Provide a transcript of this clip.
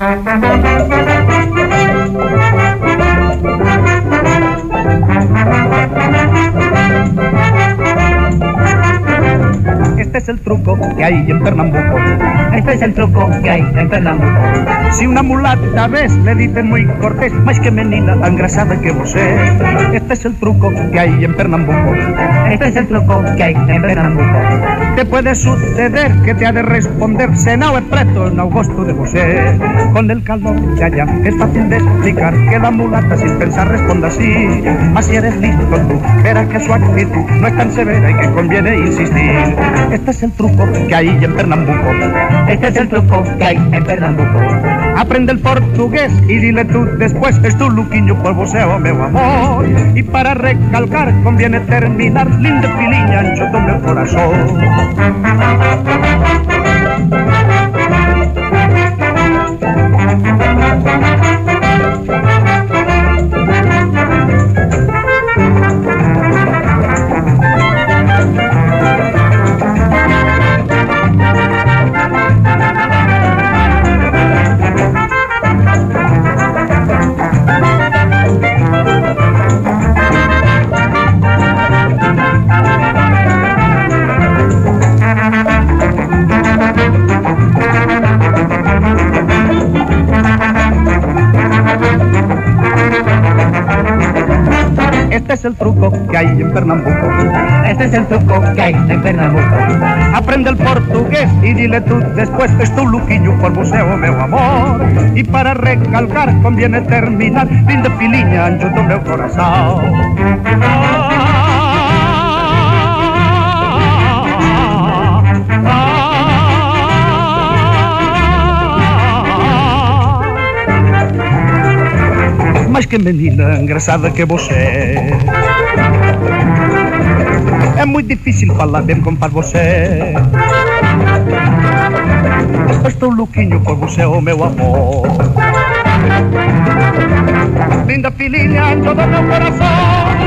Este es el truco que hay en Pernambuco. Este es el truco que hay en Pernambuco. Si una mulata ves, le dicen muy cortés, más que menina engrasada que vos es. Este es el truco que hay en Pernambuco. Este es el truco que hay en Pernambuco. Te puede suceder que te ha de responder Senao es preto, no gosto de vos es. Con el calor de allá es fácil de explicar que la mulata sin pensar responda así. Mas si eres listo tú, verás que su actitud no es tan severa y que conviene insistir. Este es el truco que hay en Pernambuco. Este es el truco que hay en Pernambuco. Aprende el portugués y dile tú después, es tu luquiño por voceo, meu amor. Y para recalcar conviene terminar, linda filiña, ancho tome el corazón. Este es el truco que hay en Pernambuco. Este es el truco que hay en Pernambuco. Aprende el portugués y dile tú después, es tu luquiño por museo, meu amor. Y para recalcar conviene terminar, linda filiña, ancho do meu corazón. Mais que menina engraçada que você é muito difícil falar bem com você. Estou louquinho por você, oh meu amor. Linda filhinha, em todo meu coração.